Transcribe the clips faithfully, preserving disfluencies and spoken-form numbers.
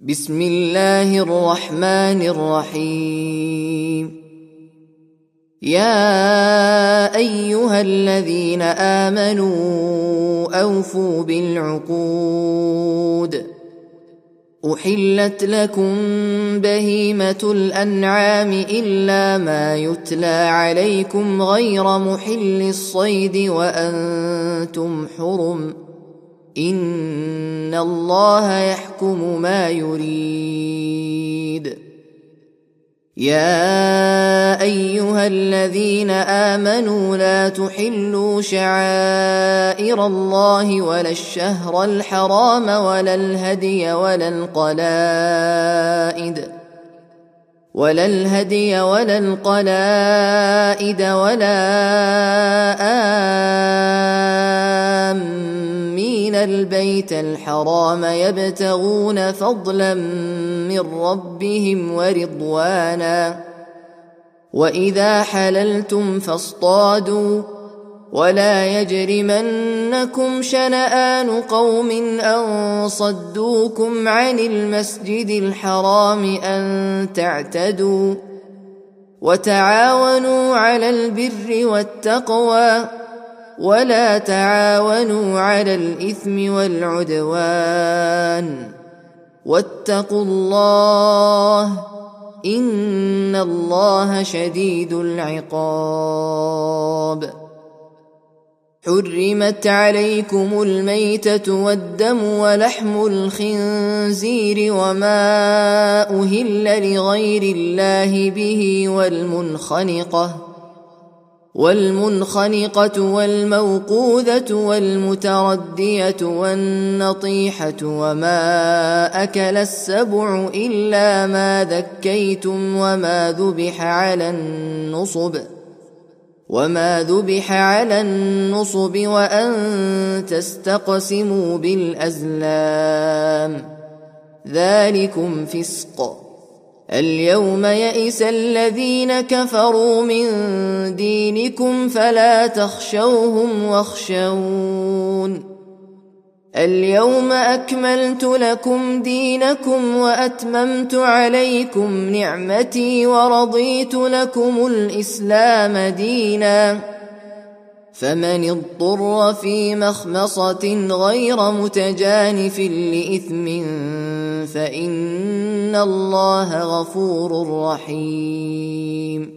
بسم الله الرحمن الرحيم. يا أيها الذين آمنوا أوفوا بالعقود. أحلت لكم بهيمة الأنعام إلا ما يتلى عليكم غير محل الصيد وأنتم حرم، إن الله يحكم ما يريد. يا أيها الذين آمنوا لا تحلوا شعائر الله ولا الشهر الحرام ولا الهدي ولا القلائد ولا الهدي ولا القلائد ولا آمين البيت الحرام يبتغون فضلا من ربهم ورضوانا، وإذا حللتم فاصطادوا، ولا يجرمنكم شنآن قوم أن صدوكم عن المسجد الحرام أن تعتدوا، وتعاونوا على البر والتقوى، ولا تعاونوا على الإثم والعدوان، واتقوا الله إن الله شديد العقاب. حرمت عليكم الميتة والدم ولحم الخنزير وما أهل لغير الله به والمنخنقة والمنخنقة والموقوذة والمتردية والنطيحة وما أكل السبع إلا ما ذكيتم وما ذبح على النصب وما ذبح على النصب وأن تستقسموا بالأزلام، ذلكم فسق. اليوم يئس الذين كفروا من دينكم فلا تخشوهم واخشون. اليوم أكملت لكم دينكم وأتممت عليكم نعمتي ورضيت لكم الإسلام دينا، فمن اضطر في مخمصة غير متجانف لإثم فإن الله غفور رحيم.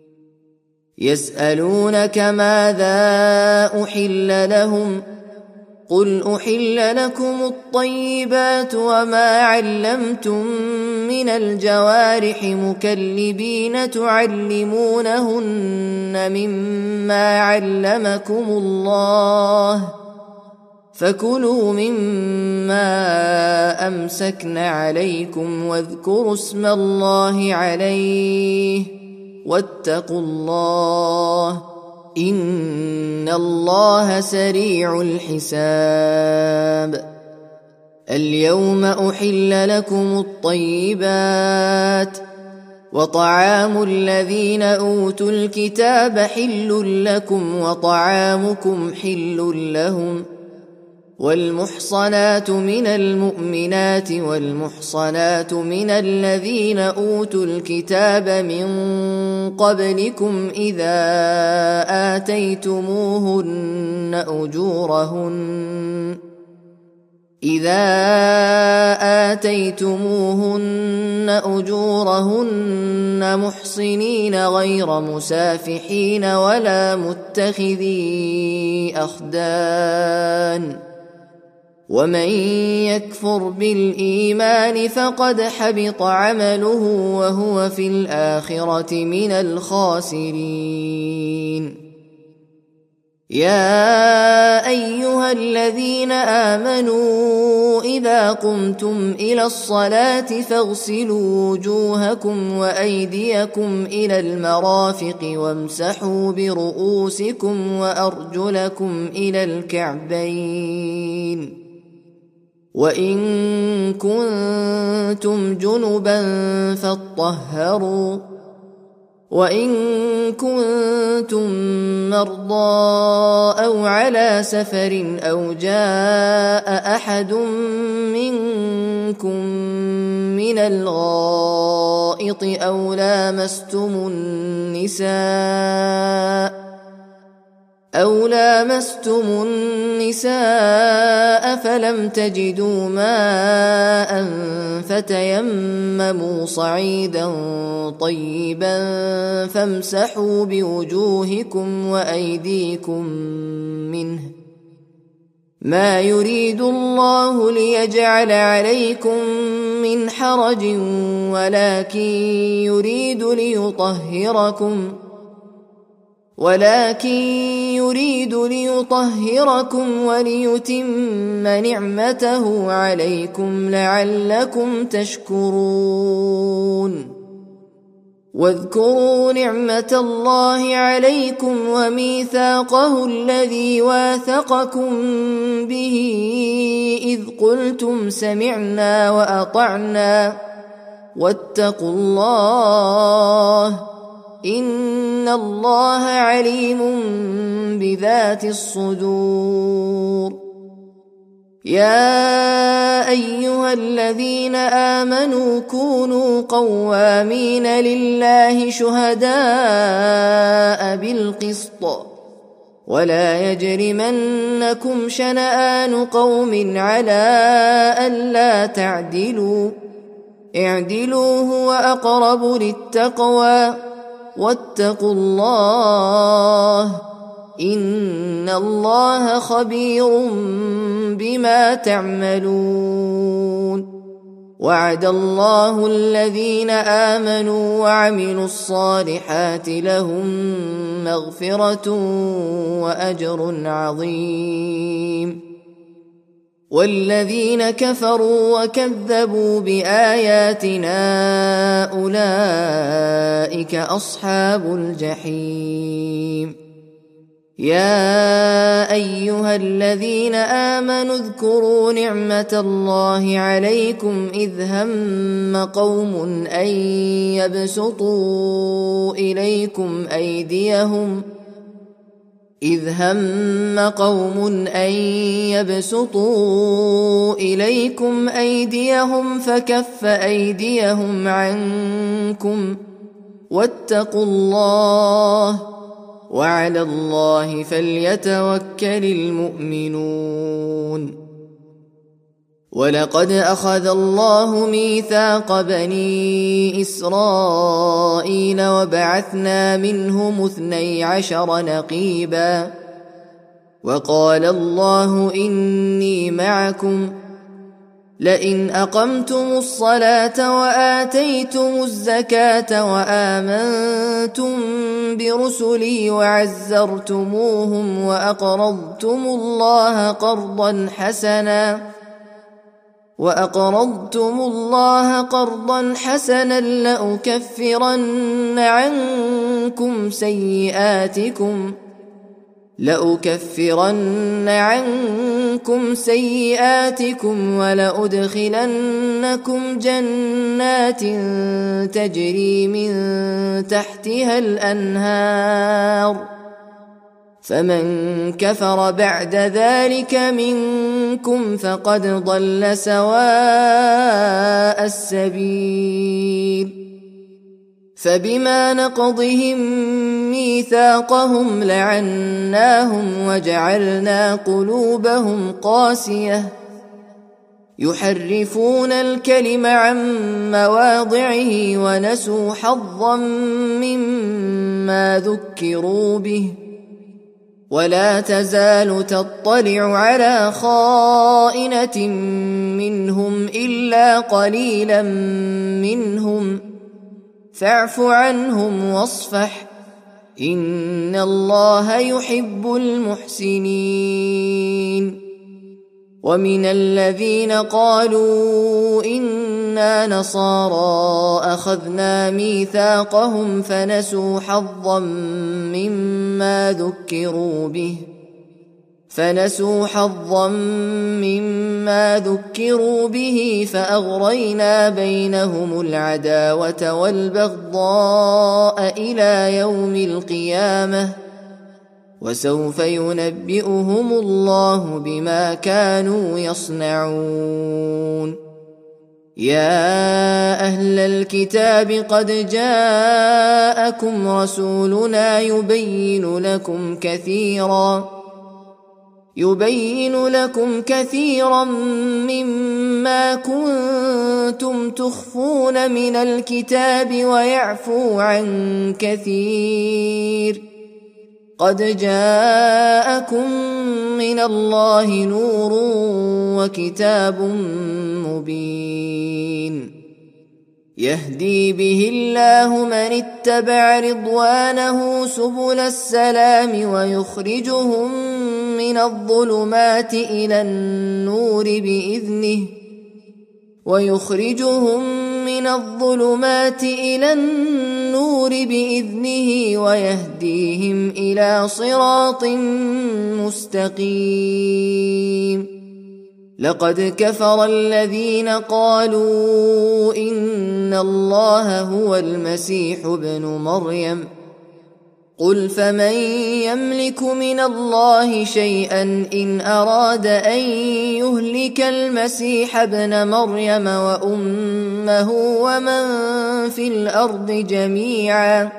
يسألونك ماذا أحل لهم، قل أحل لكم الطيبات وما علمتم من الجوارح مكلبين تعلمونهن مما علمكم الله، فكلوا مما أمسكن عليكم واذكروا اسم الله عليه واتقوا الله إن الله سريع الحساب. اليوم أحل لكم الطيبات، وطعام الذين أوتوا الكتاب حل لكم وطعامكم حل لهم، والمحصنات من المؤمنات والمحصنات من الذين أوتوا الكتاب من قبلكم إذا آتيتموهن أجورهن إذا آتيتموهن أجورهن محصنين غير مسافحين ولا متخذي أخدان، ومن يكفر بالإيمان فقد حبط عمله وهو في الآخرة من الخاسرين. يا أيها الذين آمنوا إذا قمتم إلى الصلاة فاغسلوا وجوهكم وأيديكم إلى المرافق وامسحوا برؤوسكم وأرجلكم إلى الكعبين، وإن كنتم جنبا فاطهروا، وإن كنتم مرضى أو على سفر أو جاء أحد منكم من الغائط أو لامستم النساء أو لامستم النساء فلم تجدوا ماء فتيمموا صعيدا طيبا فامسحوا بوجوهكم وأيديكم منه ما يريد الله ليجعل عليكم من حرج ولكن يريد ليطهركم ولكن يريد ليطهركم وليتم نعمته عليكم لعلكم تشكرون واذكروا نعمة الله عليكم وميثاقه الذي واثقكم به إذ قلتم سمعنا وأطعنا واتقوا الله إن الله عليم بذات الصدور يا أيها الذين آمنوا كونوا قوامين لله شهداء بالقسط ولا يجرمنكم شنآن قوم على ألا تعدلوا اعدلوا هو أقرب للتقوى واتقوا الله إن الله خبير بما تعملون وعد الله الذين آمنوا وعملوا الصالحات لهم مغفرة وأجر عظيم والذين كفروا وكذبوا بآياتنا أولئك أصحاب الجحيم يا أيها الذين آمنوا اذكروا نعمة الله عليكم إذ هم قوم أن يبسطوا إليكم أيديهم إذ هم قوم أن يبسطوا إليكم أيديهم فكف أيديهم عنكم واتقوا الله وعلى الله فليتوكل المؤمنون ولقد أخذ الله ميثاق بني إسرائيل وبعثنا منهم اثني عشر نقيبا وقال الله إني معكم لئن أقمتم الصلاة وآتيتم الزكاة وآمنتم برسلي وعزرتموهم وأقرضتم الله قرضا حسنا وأقرضتم الله قرضا حسنا لأكفرن عنكم سيئاتكم لأكفرن عنكم سيئاتكم ولأدخلنكم جنات تجري من تحتها الأنهار فمن كفر بعد ذلك منكم فقد ضل سواء السبيل فبما نقضهم ميثاقهم لعناهم وجعلنا قلوبهم قاسية يحرفون الكلم عن مواضعه ونسوا حظا مما ذكروا به ولا تزال تطلع على خائنة منهم إلا قليلا منهم فاعف عنهم واصفح إن الله يحب المحسنين ومن الذين قالوا إنا نصارى أخذنا ميثاقهم فنسوا حظا مما ذكروا به فنسوا حظا مما ذكروا به فأغرينا بينهم العداوة والبغضاء إلى يوم القيامة وسوف ينبئهم الله بما كانوا يصنعون. يا أهل الكتاب قد جاءكم رسولنا يبين لكم كثيرا يبين لكم كثيرا مما كنتم تخفون من الكتاب ويعفو عن كثير. قد جاءكم من الله نور وكتاب مبين يهدي به الله من اتبع رضوانه سبل السلام ويخرجهم من الظلمات إلى النور بإذنه ويخرجهم من الظلمات إلى النور بإذنه ويهديهم إلى صراط مستقيم. لقد كفر الذين قالوا إن الله هو المسيح ابن مريم قل فمن يملك من الله شيئا إن أراد أن يهلك المسيح ابن مريم وأمه ومن في الأرض جميعا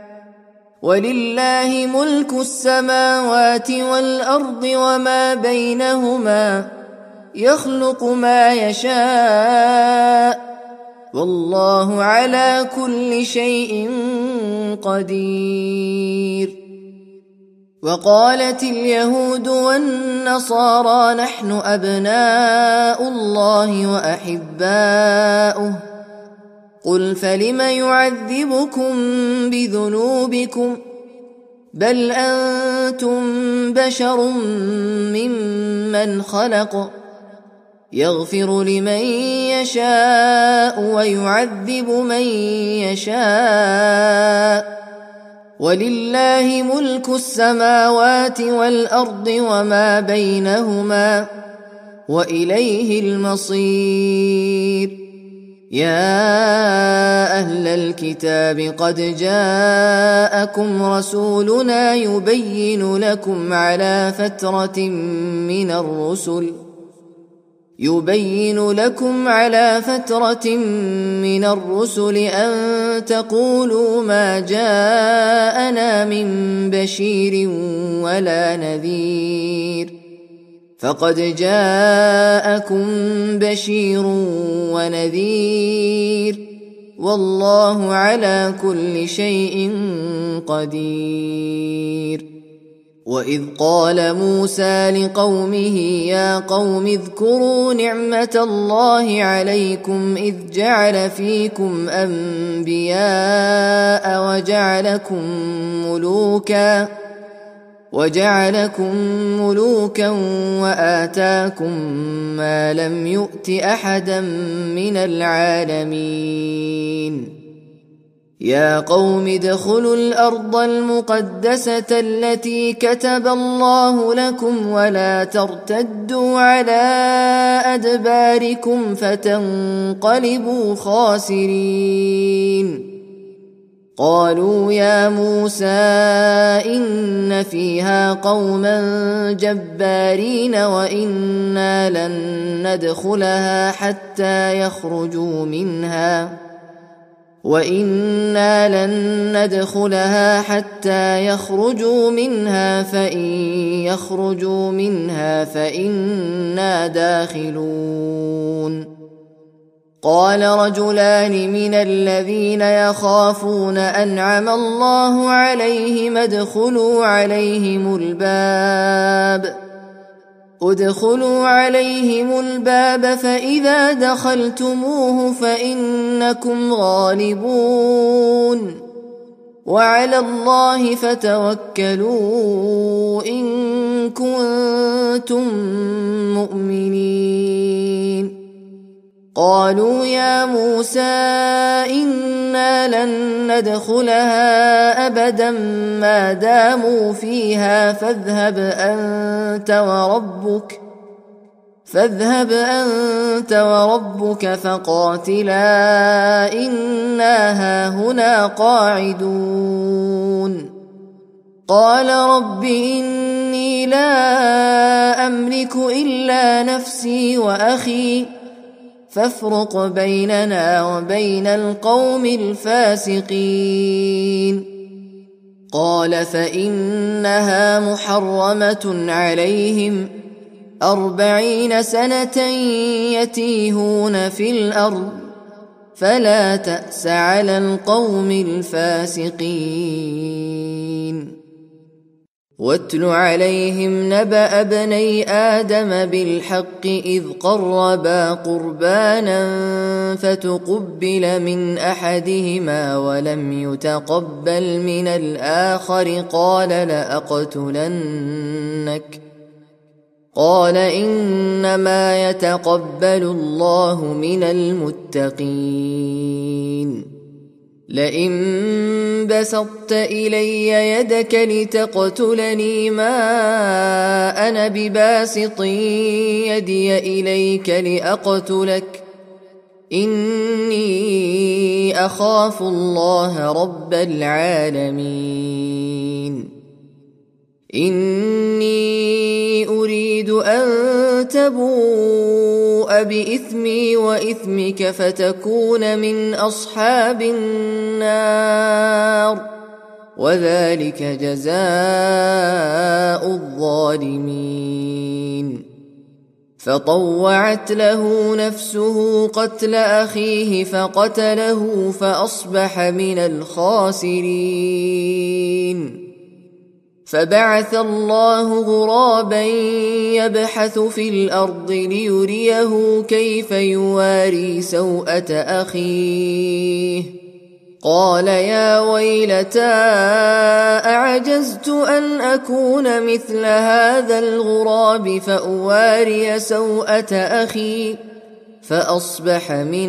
ولله ملك السماوات والأرض وما بينهما يخلق ما يشاء والله على كل شيء قدير. وقالت اليهود والنصارى نحن أبناء الله وأحباؤه قل فلم يعذبكم بذنوبكم بل أنتم بشر ممن خلق يغفر لمن يشاء ويعذب من يشاء ولله ملك السماوات والأرض وما بينهما وإليه المصير. يا أهل الكتاب قد جاءكم رسولنا يبين لكم على فترة من الرسل يبين لكم على فترة من الرسل أن تقولوا ما جاءنا من بشير ولا نذير فقد جاءكم بشير ونذير والله على كل شيء قدير. وإذ قال موسى لقومه يا قوم اذكروا نعمة الله عليكم إذ جعل فيكم أنبياء وجعلكم ملوكا وجعلكم ملوكا وآتاكم ما لم يؤت أحدا من العالمين. يا قوم ادخلوا الأرض المقدسة التي كتب الله لكم ولا ترتدوا على أدباركم فتنقلبوا خاسرين. قالوا يا موسى إن فيها قوما جبارين وإنا لن ندخلها حتى يخرجوا منها وإنا لن ندخلها حتى يخرجوا منها فإن يخرجوا منها فإنا داخلون. قال رجلان من الذين يخافون أنعم الله عليهم ادخلوا عليهم الباب ادخلوا عليهم الباب فإذا دخلتموه فإنكم غالبون وعلى الله فتوكلوا إن كنتم مؤمنين. قالوا يا موسى إنا لن ندخلها أبدا ما داموا فيها فاذهب أنت وربك فاذهب أنت وربك فقاتلا إنا هاهنا قاعدون قال رب إني لا أملك إلا نفسي وأخي فافرق بيننا وبين القوم الفاسقين قال فإنها محرمة عليهم أربعين سنة يتيهون في الأرض فلا تأس على القوم الفاسقين واتل عليهم نبأ ابني آدم بالحق إذ قربا قربانا فتقبل من أحدهما ولم يتقبل من الآخر قال لأقتلنك قال إنما يتقبل الله من المتقين لئن بسطت إلي يدك لتقتلني ما أنا بباسط يدي إليك لأقتلك إني أخاف الله رب العالمين إني أريد أن تبوء بإثمي وإثمك فتكون من أصحاب النار وذلك جزاء الظالمين فطوعت له نفسه قتل أخيه فقتله فأصبح من الخاسرين فبعث الله غرابا يبحث في الأرض ليريه كيف يواري سوءة أخيه قال يا ويلتى أعجزت أن أكون مثل هذا الغراب فأواري سوءة أخي فأصبح من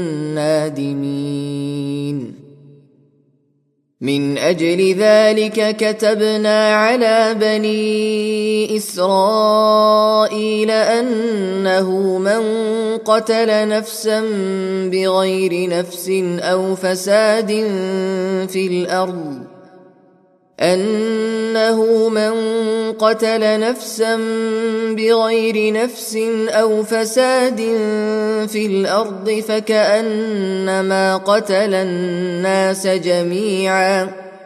النادمين من أجل ذلك كتبنا على بني إسرائيل أنه من قتل نفسا بغير نفس أو فساد في الأرض أنه من قتل نفسا بغير نفس أو فساد في الأرض فكأنما قتل الناس جميعا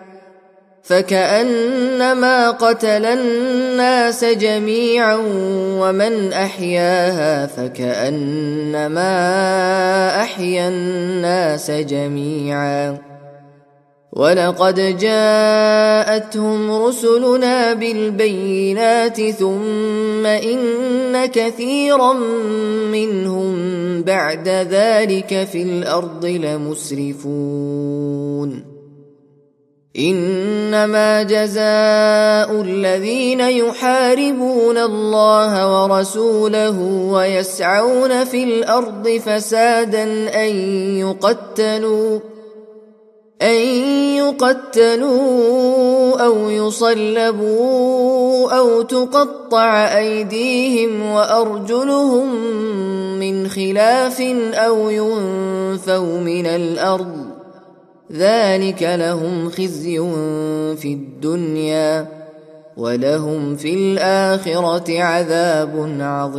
فكأنما قتل الناس جميعا ومن أحياها فكأنما أحيا الناس جميعا ولقد جاءتهم رسلنا بالبينات ثم إن كثيرا منهم بعد ذلك في الأرض لمسرفون إنما جزاء الذين يحاربون الله ورسوله ويسعون في الأرض فسادا أن يقتلوا أن يقتلوا أو يصلبوا أو تقطع أيديهم وأرجلهم من خلاف أو ينفوا من الأرض ذلك لهم خزي في الدنيا ولهم في الآخرة عذاب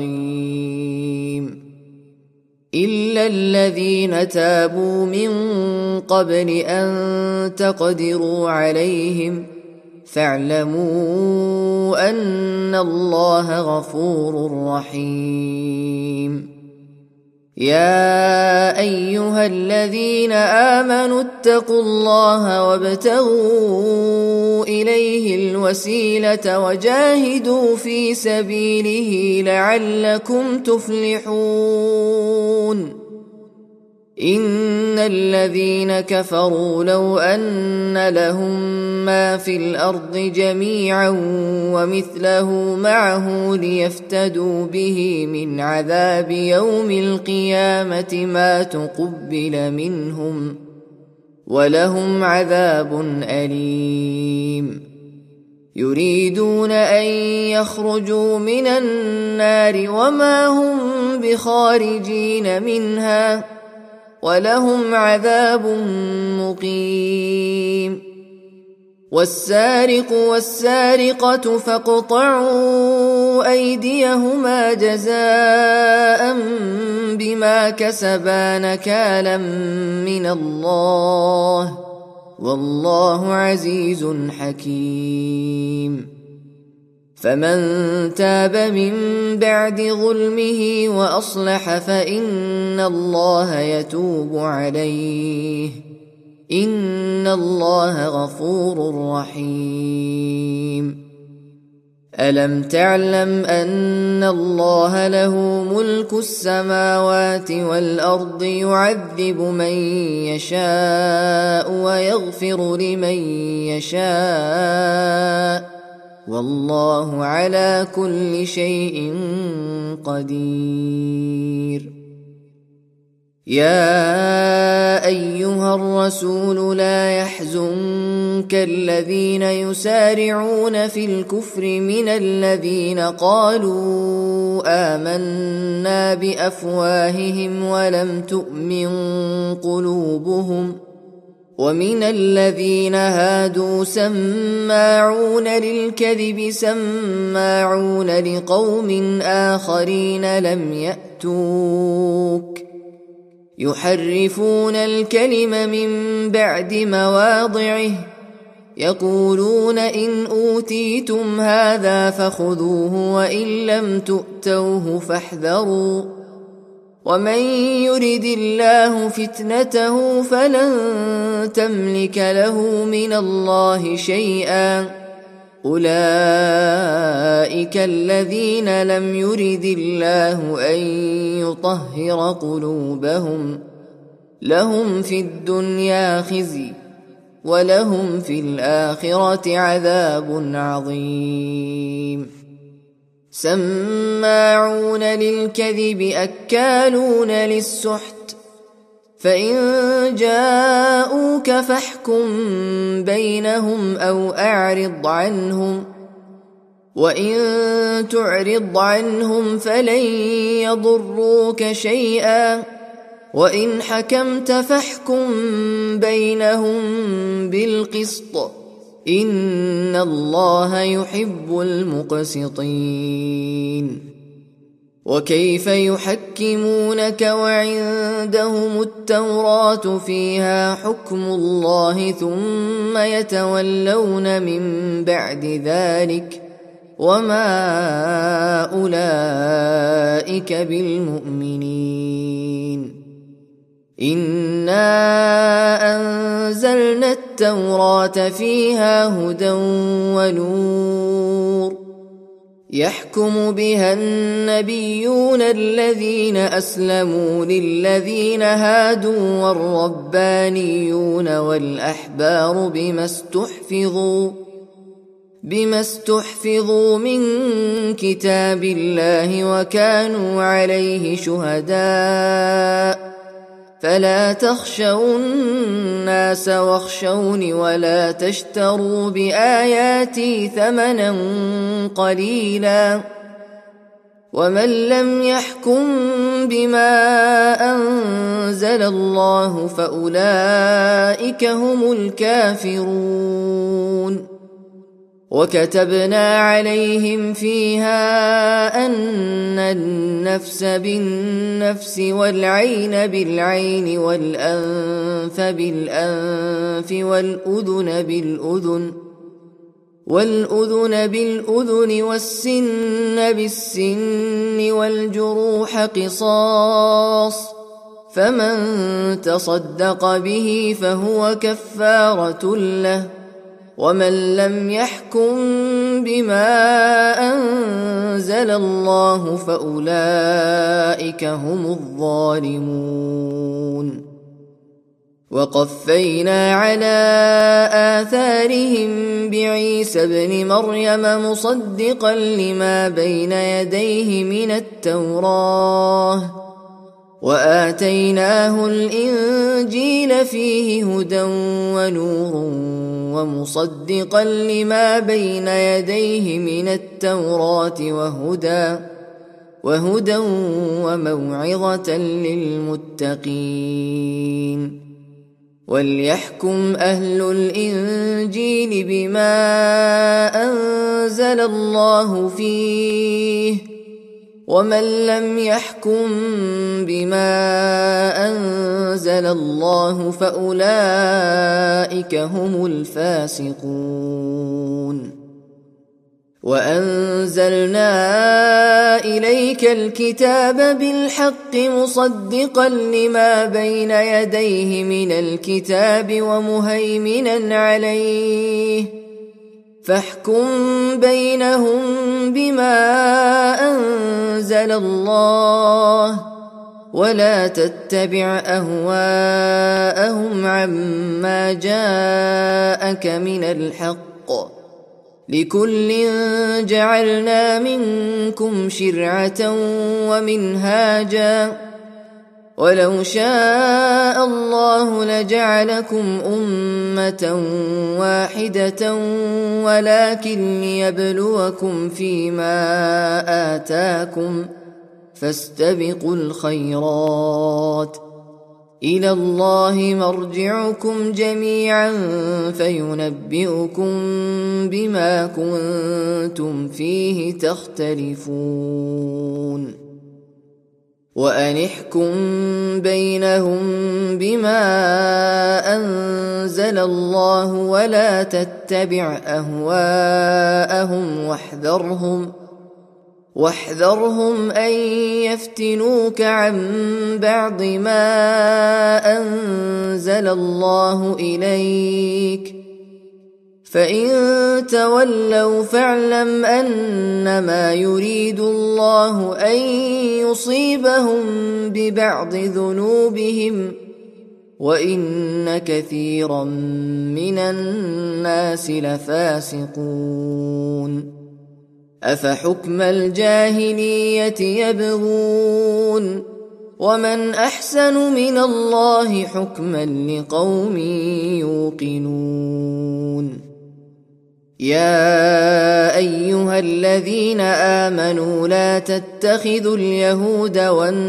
عظيم إلا الذين تابوا من قبل أن تقدروا عليهم فاعلموا أن الله غفور رحيم يا أيها الذين آمنوا اتقوا الله وابتغوا إليه الوسيلة وجاهدوا في سبيله لعلكم تفلحون إن الذين كفروا لو أن لهم ما في الأرض جميعا ومثله معه ليفتدوا به من عذاب يوم القيامة ما تقبل منهم ولهم عذاب أليم. يريدون أن يخرجوا من النار وما هم بخارجين منها ولهم عذاب مقيم. والسارق والسارقة فاقطعوا أيديهما جزاء بما كسبا نكالا من الله والله عزيز حكيم. فمن تاب من بعد ظلمه وأصلح فإن الله يتوب عليه إن الله غفور رحيم. ألم تعلم أن الله له ملك السماوات والأرض يعذب من يشاء ويغفر لمن يشاء والله على كل شيء قدير. يا أيها الرسول لا يحزنك الذين يسارعون في الكفر من الذين قالوا آمنا بأفواههم ولم تؤمن قلوبهم ومن الذين هادوا سماعون للكذب سماعون لقوم آخرين لم يأتوك يحرفون الكلم من بعد مواضعه يقولون إن أوتيتم هذا فخذوه وإن لم تؤتوه فاحذروا ومن يرد الله فتنته فلن تملك له من الله شيئا أولئك الذين لم يرد الله أن يطهر قلوبهم لهم في الدنيا خزي ولهم في الآخرة عذاب عظيم. سماعون للكذب أكالون للسحت فإن جاءوك فاحكم بينهم أو أعرض عنهم وإن تعرض عنهم فلن يضروك شيئا وإن حكمت فاحكم بينهم بالقسط إن الله يحب المقسطين. وكيف يحكمونك وعندهم التوراة فيها حكم الله ثم يتولون من بعد ذلك وما أولئك بالمؤمنين. إنا أنزلنا التوراة فيها هدى ونور يحكم بها النبيون الذين أسلموا للذين هادوا والربانيون والأحبار بما استحفظوا بما استحفظوا من كتاب الله وكانوا عليه شهداء فلا تخشوا الناس واخشوني ولا تشتروا بآياتي ثمنا قليلا ومن لم يحكم بما أنزل الله فأولئك هم الكافرون. وكتبنا عليهم فيها أن النفس بالنفس والعين بالعين والأنف بالأنف والأذن بالأذن والأذن بالأذن والسن بالسن والجروح قصاص فمن تصدق به فهو كفارة له ومن لم يحكم بما أنزل الله فأولئك هم الظالمون. وقفينا على آثارهم بعيسى ابن مريم مصدقا لما بين يديه من التوراة وآتيناه الإنجيل فيه هدى ونور ومصدقا لما بين يديه من التوراة وهدى وهدى وموعظة للمتقين. وليحكم أهل الإنجيل بما أنزل الله فيه ومن لم يحكم بما أنزل الله فأولئك هم الفاسقون. وأنزلنا إليك الكتاب بالحق مصدقا لما بين يديه من الكتاب ومهيمنا عليه فاحكم بينهم بما أنزل الله ولا تتبع أهواءهم عما جاءك من الحق لكل جعلنا منكم شرعة ومنهاجا ولو شاء الله لجعلكم أمة واحدة ولكن ليبلوكم فيما آتاكم فاستبقوا الخيرات إلى الله مرجعكم جميعا فينبئكم بما كنتم فيه تختلفون. وأن احكم بينهم بما أنزل الله ولا تتبع أهواءهم واحذرهم واحذرهم أن يفتنوك عن بعض ما أنزل الله إليك فإن تولوا فاعلم أنما يريد الله أن يصيبهم ببعض ذنوبهم وإن كثيرا من الناس لفاسقون. أفحكم الجاهلية يبغون ومن أحسن من الله حكما لقوم يوقنون. يا أيها الذين آمنوا لا تتخذوا اليهود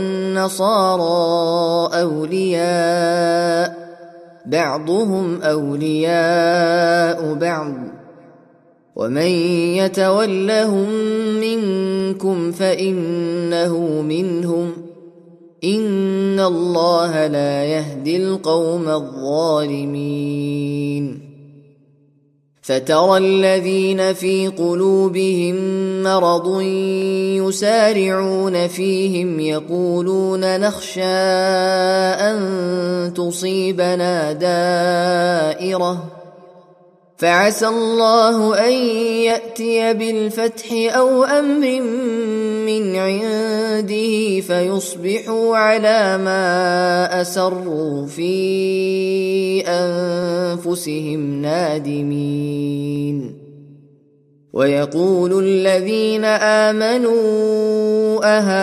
والنصارى أولياء بعضهم أولياء بعض ومن يتولهم منكم فإنه منهم إن الله لا يهدي القوم الظالمين. فترى الذين في قلوبهم مرض يسارعون فيهم يقولون نخشى أن تصيبنا دائرة فعسى الله أن يأتي بالفتح أو أمر من عنده فيصبحوا على ما أسروا في أنفسهم نادمين. ويقول الذين آمنوا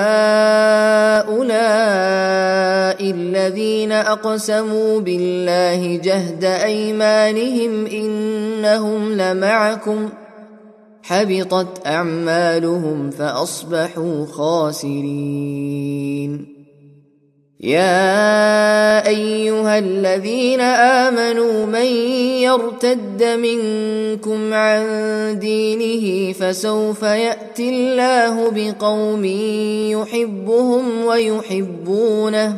أهؤلاء الذين أقسموا بالله جهد أيمانهم إنهم لمعكم حبطت أعمالهم فأصبحوا خاسرين. يا أيها الذين آمنوا من يرتد منكم عن دينه فسوف يأتي الله بقوم يحبهم ويحبونه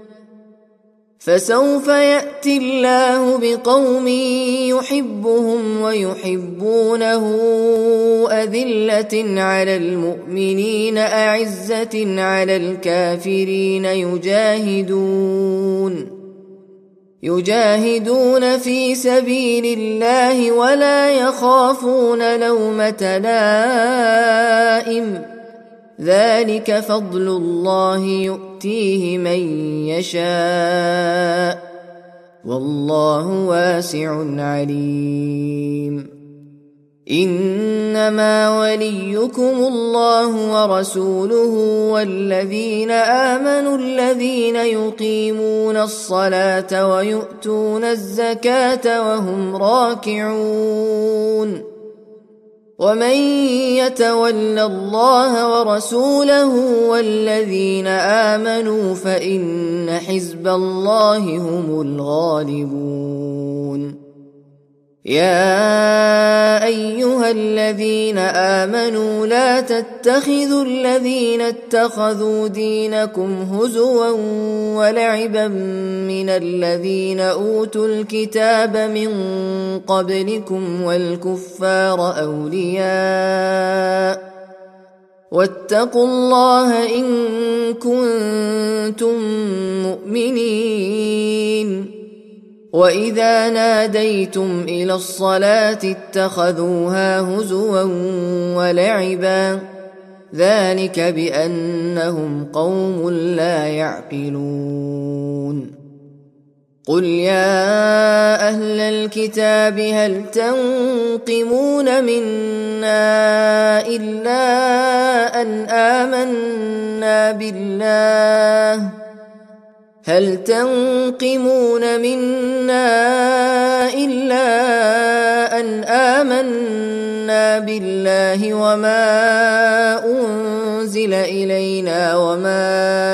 فسوف يأتي الله بقوم يحبهم ويحبونه أذلة على المؤمنين أعزة على الكافرين يجاهدون يجاهدون في سبيل الله ولا يخافون لومة لائم ذلك فضل الله يؤتيه من يشاء والله واسع عليم. إنما وليكم الله ورسوله والذين آمنوا الذين يقيمون الصلاة ويؤتون الزكاة وهم راكعون. ومن يتول الله ورسوله والذين آمنوا فإن حزب الله هم الغالبون. يا أيها الذين آمنوا لا تتخذوا الذين اتخذوا دينكم هزوا ولعبا من الذين أوتوا الكتاب من قبلكم والكفار أولياء واتقوا الله إن كنتم مؤمنين. وإذا ناديتم إلى الصلاة اتخذوها هزوا ولعبا ذلك بأنهم قوم لا يعقلون. قل يا أهل الكتاب هل تنقمون منا إلا أن آمنا بالله هل تنقمون منا إلا أن آمنا بالله وما أنزل إلينا وما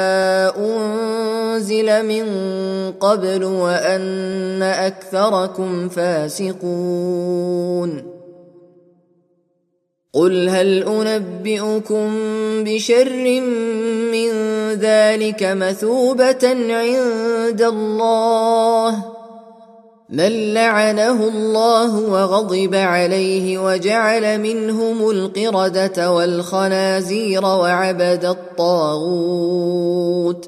أنزل من قبل وأن أكثركم فاسقون. قل هل أنبئكم بشر من ذلك مثوبة عند الله من لعنه الله وغضب عليه وجعل منهم القردة والخنازير وعبد الطاغوت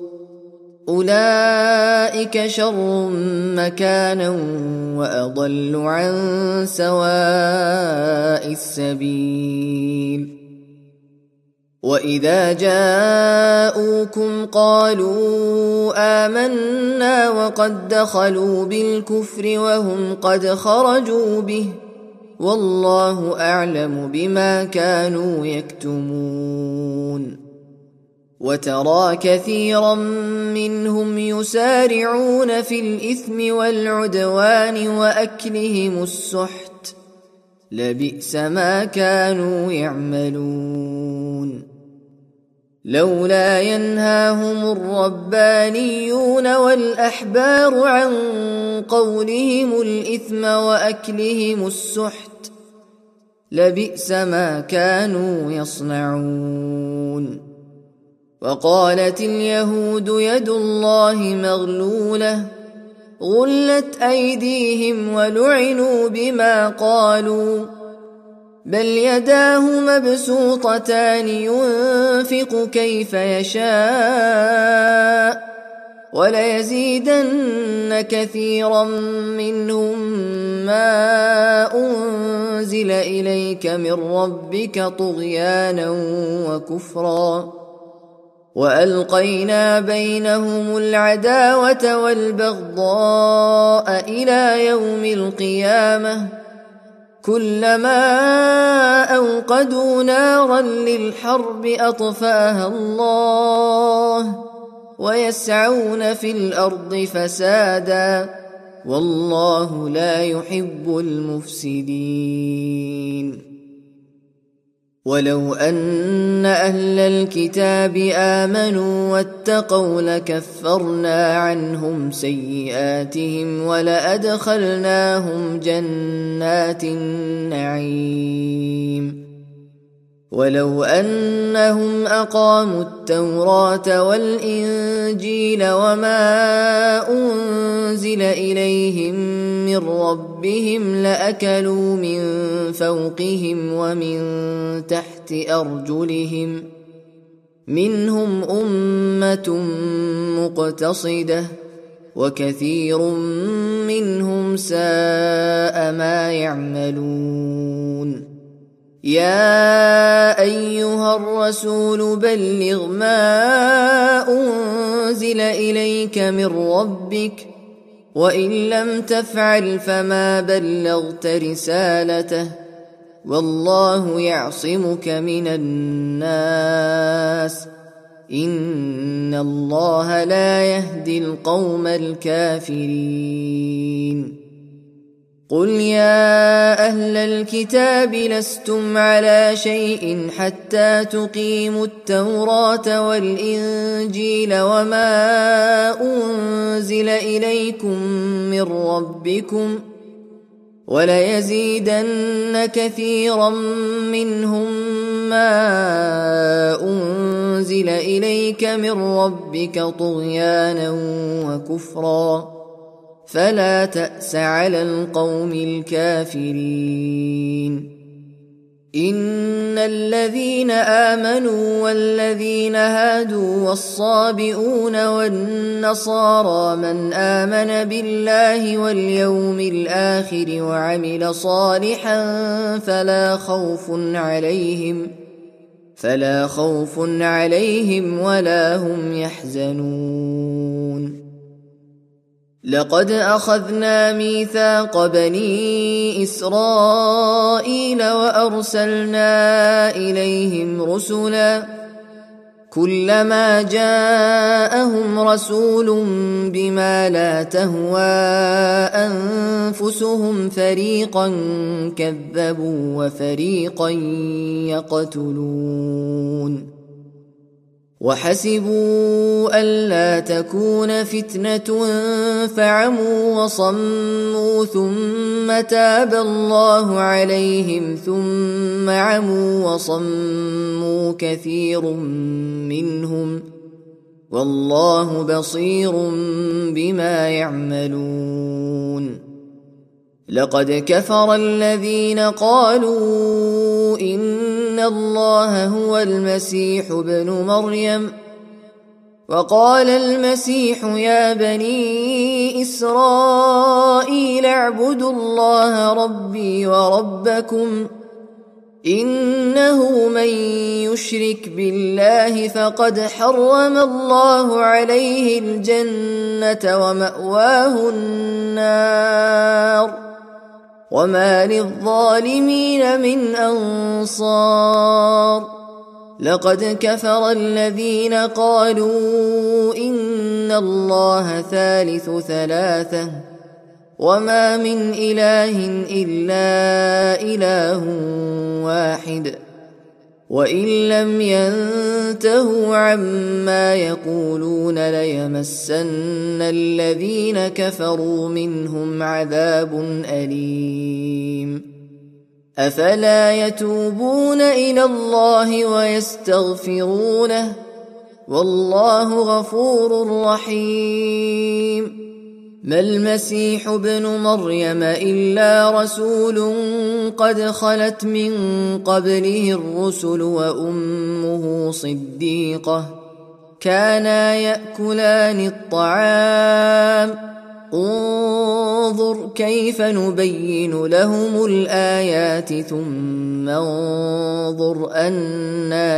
أولئك شر مكانا وأضل عن سواء السبيل. وإذا جاءوكم قالوا آمنا وقد دخلوا بالكفر وهم قد خرجوا به والله أعلم بما كانوا يكتمون. وترى كثيرا منهم يسارعون في الإثم والعدوان وأكلهم السحت لبئس ما كانوا يعملون. لولا ينهاهم الربانيون والأحبار عن قولهم الإثم وأكلهم السحت لبئس ما كانوا يصنعون. وقالت اليهود يد الله مغلولة غلت أيديهم ولعنوا بما قالوا بل يداه مبسوطتان ينفق كيف يشاء وليزيدن كثيرا منهم ما أنزل إليك من ربك طغيانا وكفرا وألقينا بينهم العداوة والبغضاء إلى يوم القيامة كلما أوقدوا نارا للحرب أطفأها الله ويسعون في الأرض فسادا والله لا يحب المفسدين. ولو أن أهل الكتاب آمنوا واتقوا لكفرنا عنهم سيئاتهم ولأدخلناهم جنات النعيم. ولو أنهم أقاموا التوراة والإنجيل وما أنزل إليهم من ربهم لأكلوا من فوقهم ومن تحت أرجلهم منهم أمة مقتصدة وكثير منهم ساء ما يعملون. يا أيها الرسول بلغ ما أنزل إليك من ربك وإن لم تفعل فما بلغت رسالته والله يعصمك من الناس إن الله لا يهدي القوم الكافرين قل يا أهل الكتاب لستم على شيء حتى تقيموا التوراة والإنجيل وما أنزل إليكم من ربكم وليزيدن كثيرا منهم ما أنزل إليك من ربك طغيانا وكفرا فلا تأس على القوم الكافرين إن الذين آمنوا والذين هادوا والصابئون والنصارى من آمن بالله واليوم الآخر وعمل صالحا فلا خوف عليهم فلا خوف عليهم ولا هم يحزنون لقد أخذنا ميثاق بني إسرائيل وأرسلنا إليهم رسلا كلما جاءهم رسول بما لا تهوى أنفسهم فريقا كذبوا وفريقا يقتلون وحسبوا ألا تكون فتنة فعموا وصموا ثم تاب الله عليهم ثم عموا وصموا كثير منهم والله بصير بما يعملون لقد كفر الذين قالوا إن الله هو المسيح ابن مريم وقال المسيح يا بني إسرائيل اعبدوا الله ربي وربكم إنه من يشرك بالله فقد حرم الله عليه الجنة ومأواه النار وما للظالمين من أنصار لقد كفر الذين قالوا إن الله ثالث ثلاثة وما من إله إلا إله واحد وإن لم ينتهوا عما يقولون ليمسن الذين كفروا منهم عذاب أليم أفلا يتوبون إلى الله ويستغفرونه والله غفور رحيم ما المسيح ابن مريم إلا رسول قد خلت من قبله الرسل وأمه صديقة كانا يأكلان الطعام انظر كيف نبين لهم الآيات ثم انظر أنى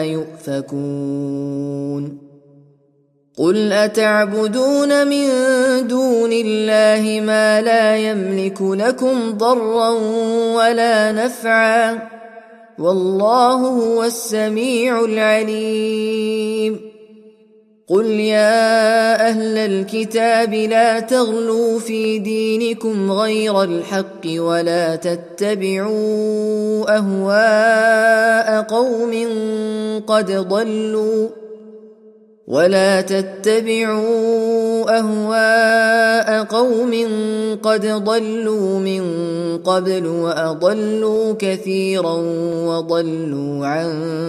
يؤفكون قل أتعبدون من دون الله ما لا يملك لكم ضرا ولا نفعا والله هو السميع العليم قل يا أهل الكتاب لا تغلوا في دينكم غير الحق ولا تتبعوا أهواء قوم قد ضلوا ولا تتبعوا أهواء قوم قد ضلوا من قبل وأضلوا كثيرا وضلوا عن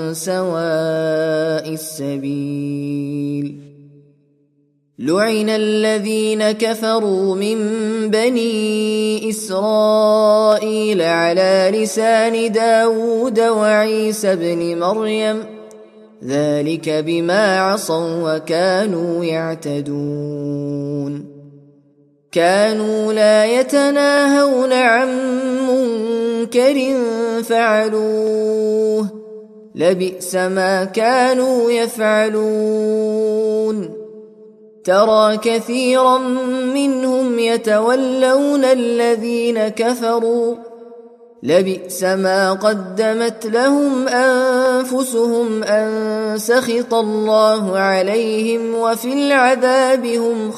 سواء السبيل لعن الذين كفروا من بني إسرائيل على لسان داود وعيسى بن مريم ذلك بما عصوا وكانوا يعتدون كانوا لا يتناهون عن منكر فعلوه لبئس ما كانوا يفعلون ترى كثيرا منهم يتولون الذين كفروا لبئس ما قدمت لهم أنفسهم أن سخط الله عليهم وفي العذاب هم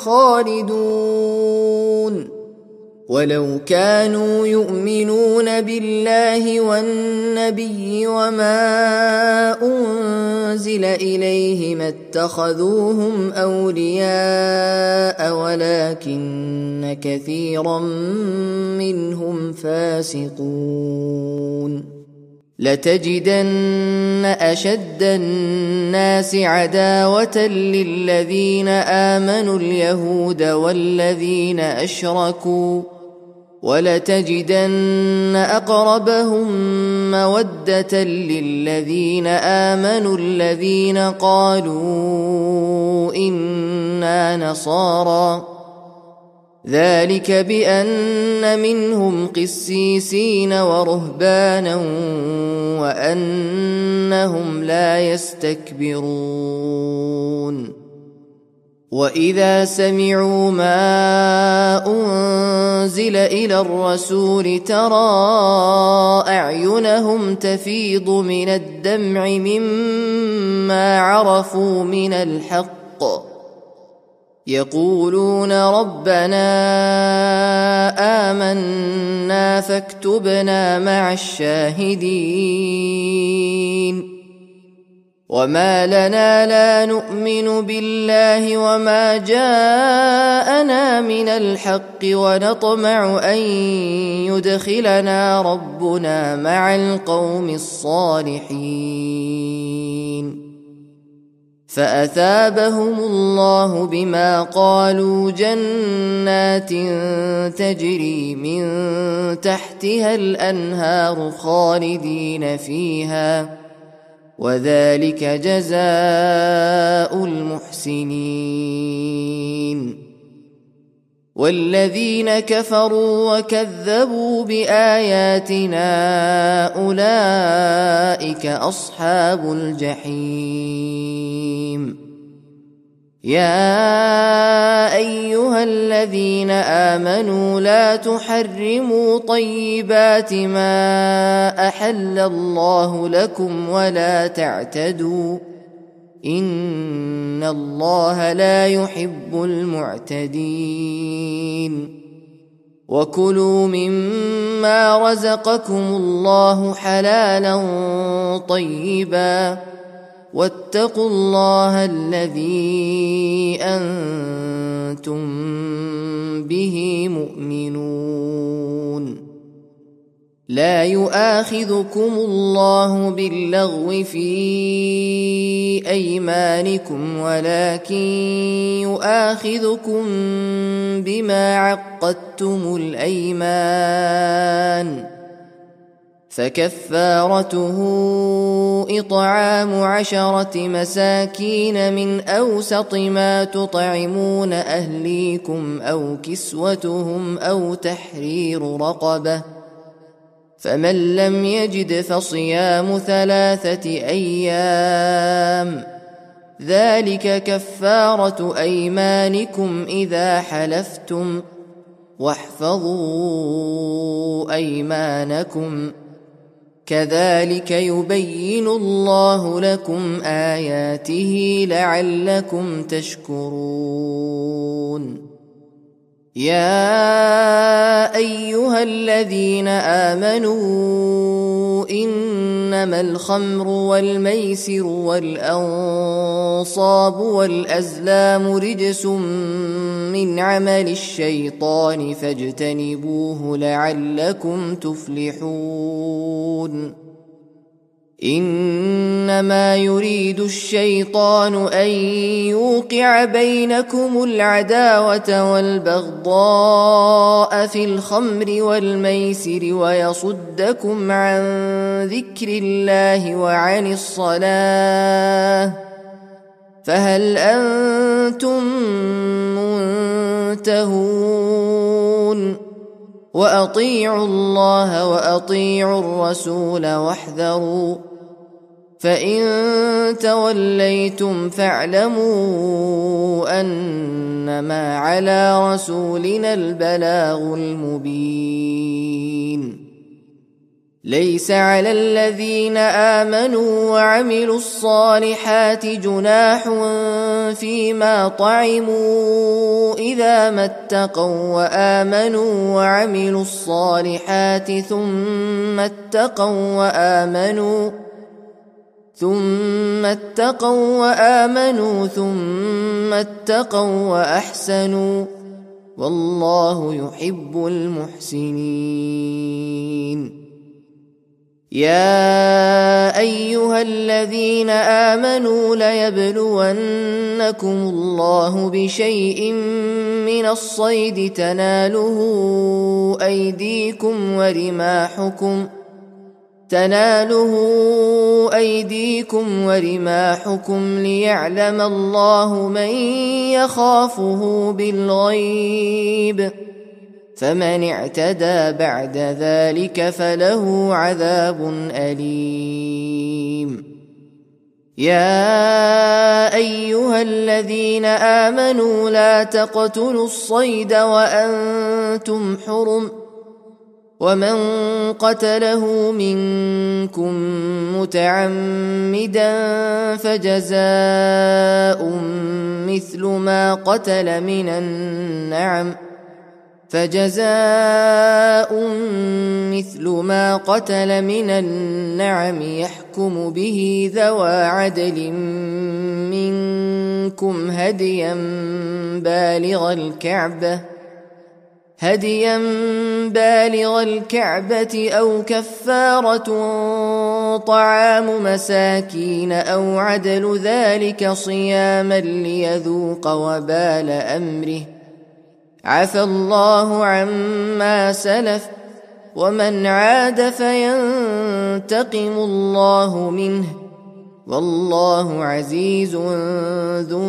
خالدون ولو كانوا يؤمنون بالله والنبي وما أنزل إليه ما اتخذوهم أولياء ولكن كثيرا منهم فاسقون لتجدن أشد الناس عداوة للذين آمنوا اليهود والذين أشركوا ولتجدن أقربهم مودة للذين آمنوا الذين قالوا إنا نصارى ذلك بأن منهم قسيسين ورهبانا وأنهم لا يستكبرون وإذا سمعوا ما أنزل إلى الرسول ترى أعينهم تفيض من الدمع مما عرفوا من الحق يقولون ربنا آمنا فاكتبنا مع الشاهدين وما لنا لا نؤمن بالله وما جاءنا من الحق ونطمع أن يدخلنا ربنا مع القوم الصالحين فأثابهم الله بما قالوا جنات تجري من تحتها الأنهار خالدين فيها وذلك جزاء المحسنين والذين كفروا وكذبوا بآياتنا أولئك أصحاب الجحيم يا أيها الذين آمنوا لا تحرموا طيبات ما أحل الله لكم ولا تعتدوا إن الله لا يحب المعتدين وكلوا مما رزقكم الله حلالا طيبا واتقوا الله الذي أنتم به مؤمنون لا يؤاخذكم الله باللغو في أيمانكم ولكن يؤاخذكم بما عقدتم الأيمان فكفارته إطعام عشرة مساكين من أوسط ما تطعمون أهليكم أو كسوتهم أو تحرير رقبة فمن لم يجد فصيام ثلاثة أيام ذلك كفارة أيمانكم إذا حلفتم واحفظوا أيمانكم كذلك يبين الله لكم آياته لعلكم تشكرون يا أيها الذين آمنوا إنما الخمر والميسر والأنصاب والأزلام رجس من عمل الشيطان فاجتنبوه لعلكم تفلحون إنما يريد الشيطان أن يوقع بينكم العداوة والبغضاء في الخمر والميسر ويصدكم عن ذكر الله وعن الصلاة فهل أنتم منتهون وأطيعوا الله وأطيعوا الرسول واحذروا فإن توليتم فاعلموا أنما على رسولنا البلاغ المبين. ليس على الذين آمنوا وعملوا الصالحات جناح فيما طعموا إذا ما اتقوا وآمنوا وعملوا الصالحات ثم اتقوا وآمنوا ثم اتقوا وآمنوا ثم اتقوا وأحسنوا والله يحب المحسنين. يا أيها الذين آمنوا ليبلونكم الله بشيء من الصيد تناله أيديكم ورماحكم تناله أيديكم ورماحكم ليعلم الله من يخافه بالغيب، فمن اعتدى بعد ذلك فله عذاب أليم. يا أيها الذين آمنوا لا تقتلوا الصيد وأنتم حرم، ومن قتله منكم متعمدا فجزاء مثل ما قتل من النعم فجزاء مثل ما قتل من النعم يحكم به ذوى عدل منكم هديا بالغ الكعبة هديا بالغ الكعبة أو كفارة طعام مساكين أو عدل ذلك صياما ليذوق وبال أمره، عفى الله عما سلف ومن عاد فينتقم الله منه والله عزيز ذو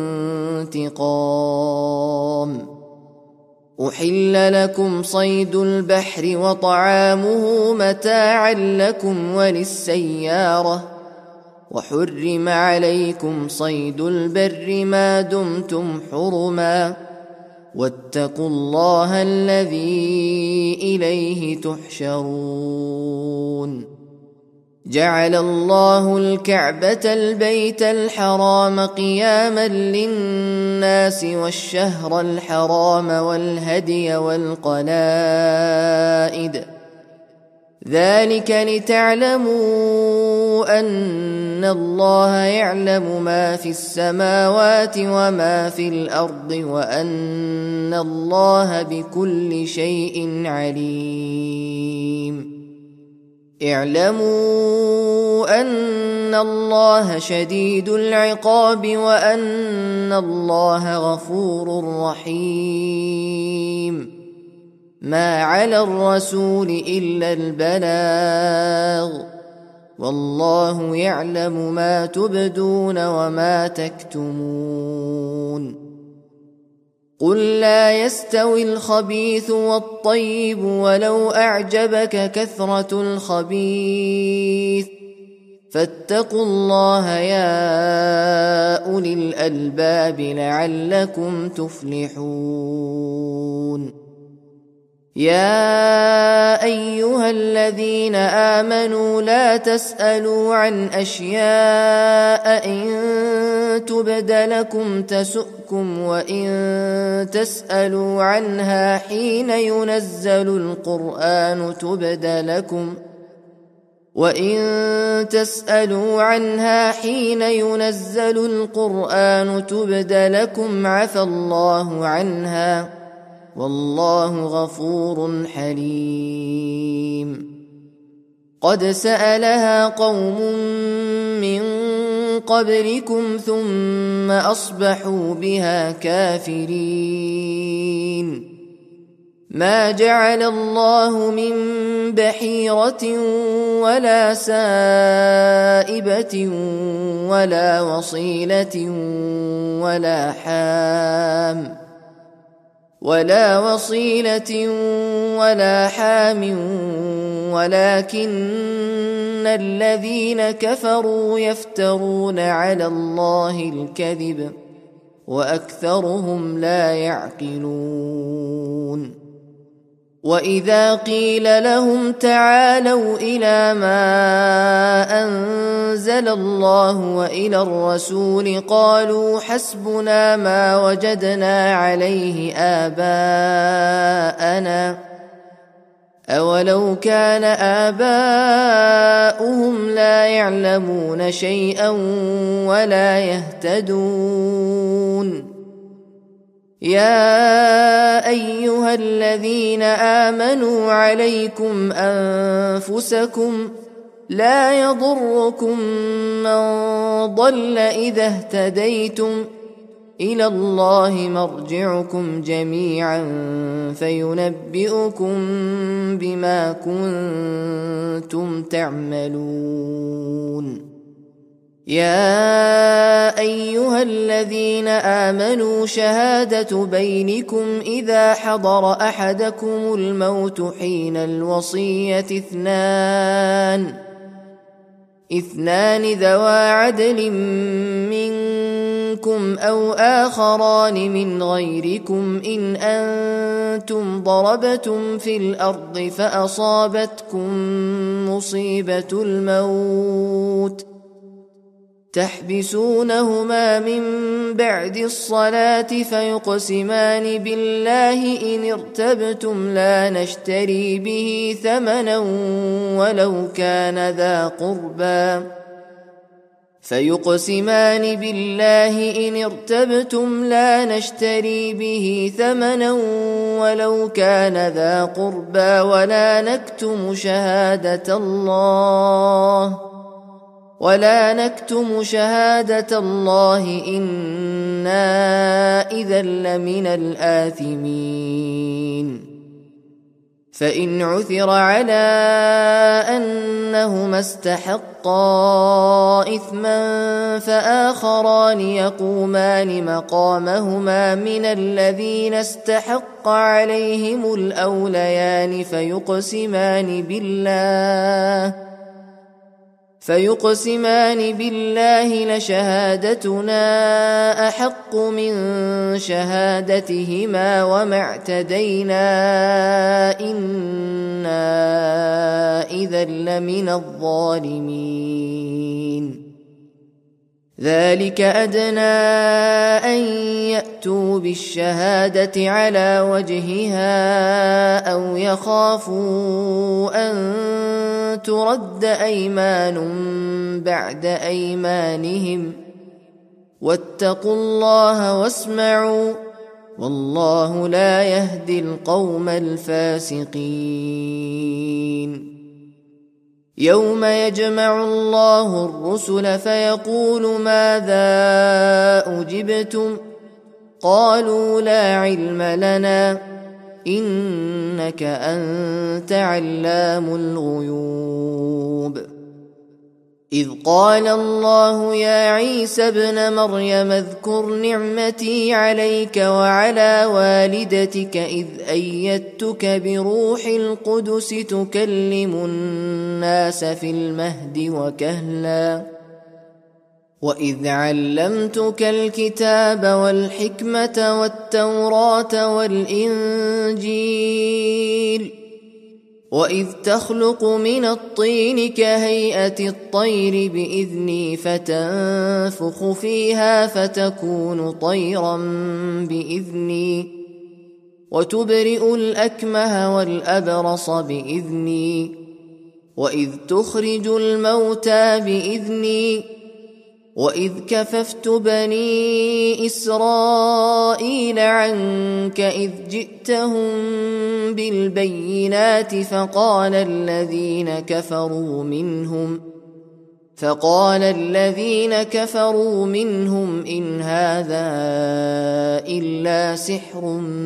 انتقام. أحل لكم صيد البحر وطعامه متاعا لكم وللسيارة، وحرم عليكم صيد البر ما دمتم حرما، واتقوا الله الذي إليه تحشرون. جعل الله الكعبة البيت الحرام قياما للناس والشهر الحرام والهدي والقلائد، ذلك لتعلموا أن الله يعلم ما في السماوات وما في الأرض وأن الله بكل شيء عليم. اعلموا أن الله شديد العقاب وأن الله غفور رحيم. ما على الرسول إلا البلاغ، والله يعلم ما تبدون وما تكتمون. قل لا يستوي الخبيث والطيب ولو أعجبك كثرة الخبيث، فاتقوا الله يا أولي الألباب لعلكم تفلحون. يا أيها الذين آمنوا لا تسألوا عن أشياء إن تبد لكم تسؤكم وإن تسألوا عنها حين ينزل القرآن تبد لكم وإن تسألوا عنها حين ينزل القرآن تبد لكم عفى الله عنها والله غفور حليم. قد سألها قوم من قبلكم ثم أصبحوا بها كافرين. ما جعل الله من بحيرة ولا سائبة ولا وصيلة ولا حام ولا وصيلة ولا حام ولكن الذين كفروا يفترون على الله الكذب وأكثرهم لا يعقلون وإذا قيل لهم تعالوا إلى ما أنزل الله وإلى الرسول قالوا حسبنا ما وجدنا عليه آباءنا أولو كان آباؤهم لا يعلمون شيئا ولا يهتدون يا أيها الذين آمنوا عليكم أنفسكم لا يضركم من ضل إذا اهتديتم إلى الله مرجعكم جميعا فينبئكم بما كنتم تعملون يا أيها الذين آمنوا شهادة بينكم إذا حضر أحدكم الموت حين الوصية اثنان اثنان ذوى عدل منكم أو آخران من غيركم إن أنتم ضربتم في الأرض فأصابتكم مصيبة الموت تحبسونهما من بعد الصلاة فيقسمان بالله إن ارتبتم لا نشتري به ثمنا ولو كان ذا قربى فيقسمان بالله إن ارتبتم لا نشتري به ثمنا ولو كان ذا قربى ولا نكتم شهادة الله ولا نكتم شهادة الله إنا إذا لمن الآثمين فإن عثر على أنهما استحقا إثما فآخران يقومان مقامهما من الذين استحق عليهم الأوليان فيقسمان بالله فيقسمان بالله لشهادتنا أحق من شهادتهما وما اعتدينا إنا إذا لمن الظالمين ذلك أدنى أن يأتوا بالشهادة على وجهها أو يخافوا أن ترد أيمان بعد أيمانهم واتقوا الله واسمعوا والله لا يهدي القوم الفاسقين يوم يجمع الله الرسل فيقول ماذا أجبتم قالوا لا علم لنا إنك أنت علام الغيوب إذ قال الله يا عيسى ابن مريم اذكر نعمتي عليك وعلى والدتك إذ أيدتك بروح القدس تكلم الناس في المهد وكهلا وإذ علمتك الكتاب والحكمة والتوراة والإنجيل وإذ تخلق من الطين كهيئة الطير بإذني فتنفخ فيها فتكون طيرا بإذني وتبرئ الأكمه والأبرص بإذني وإذ تخرج الموتى بإذني وإذ كففت بني إسرائيل عنك إذ جئتهم بالبينات فقال الذين كفروا منهم فقال الذين كفروا منهم إن هذا إلا سحر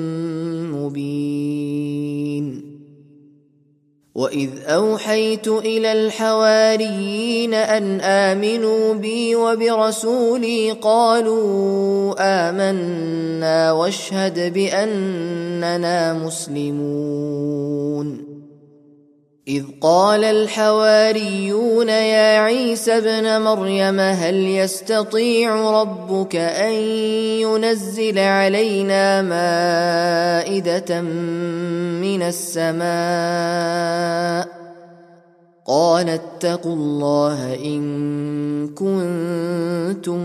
مبين وإذ أوحيت إلى الحواريين أن آمنوا بي وبرسولي قالوا آمنا واشهد بأننا إننا مسلمون. إذ قال الحواريون يا عيسى ابن مريم هل يستطيع ربك أن ينزل علينا مائدة من السماء قال اتقوا الله إن كنتم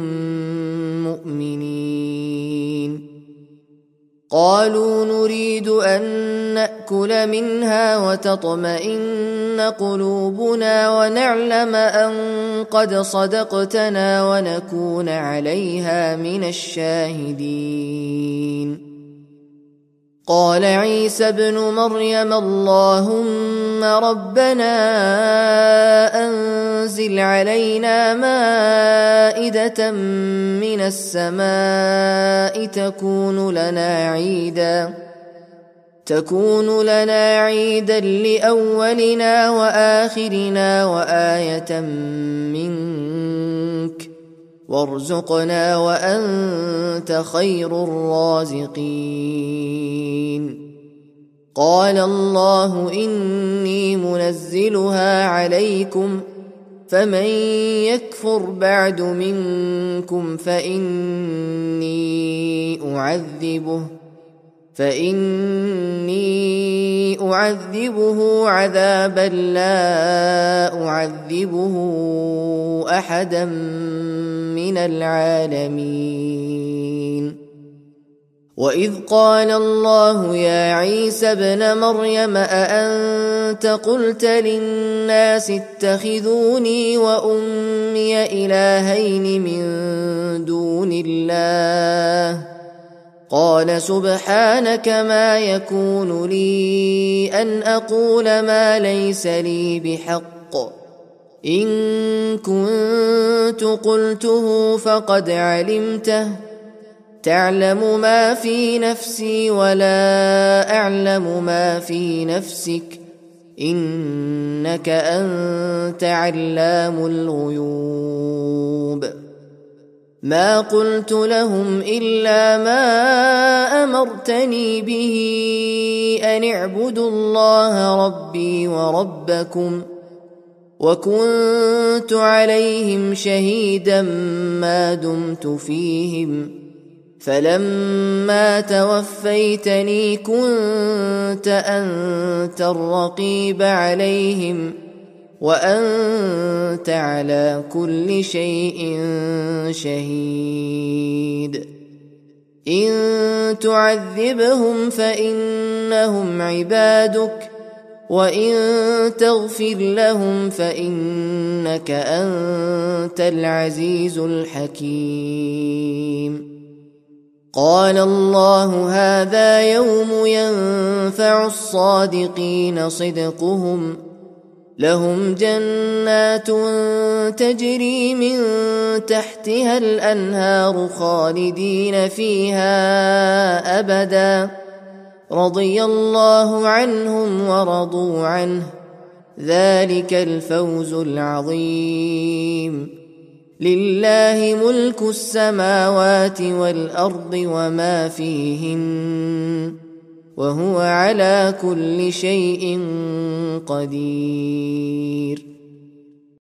مؤمنين. قالوا نريد أن نأكل منها وتطمئن قلوبنا ونعلم أن قد صدقتنا ونكون عليها من الشاهدين. قال عيسى ابن مريم اللهم ربنا أنزل علينا مائدة من السماء تكون لنا عيدا تكون لنا عيدا لأولنا وآخرنا وآية منك وارزقنا وأنت خير الرازقين. قال الله إني منزلها عليكم فمن يكفر بعد منكم فإني أعذبه فإني أعذبه عذابا لا أعذبه أحدا من العالمين. وإذ قال الله يا عيسى ابن مريم أأنت قلت للناس اتخذوني وأمي إلهين من دون الله قال سبحانك ما يكون لي أن أقول ما ليس لي بحق إن كنت قلته فقد علمته تعلم ما في نفسي ولا أعلم ما في نفسك إنك أنت علام الغيوب. ما قلت لهم إلا ما أمرتني به أن اعبدوا الله ربي وربكم وكنت عليهم شهيدا ما دمت فيهم فلما توفيتني كنت أنت الرقيب عليهم وأنت على كل شيء شهيد. إن تعذبهم فإنهم عبادك وإن تغفر لهم فإنك أنت العزيز الحكيم. قال الله هذا يوم ينفع الصادقين صدقهم لهم جنات تجري من تحتها الأنهار خالدين فيها أبدا رضي الله عنهم ورضوا عنه ذلك الفوز العظيم. لله ملك السماوات والأرض وما فيهن وهو على كل شيء قدير.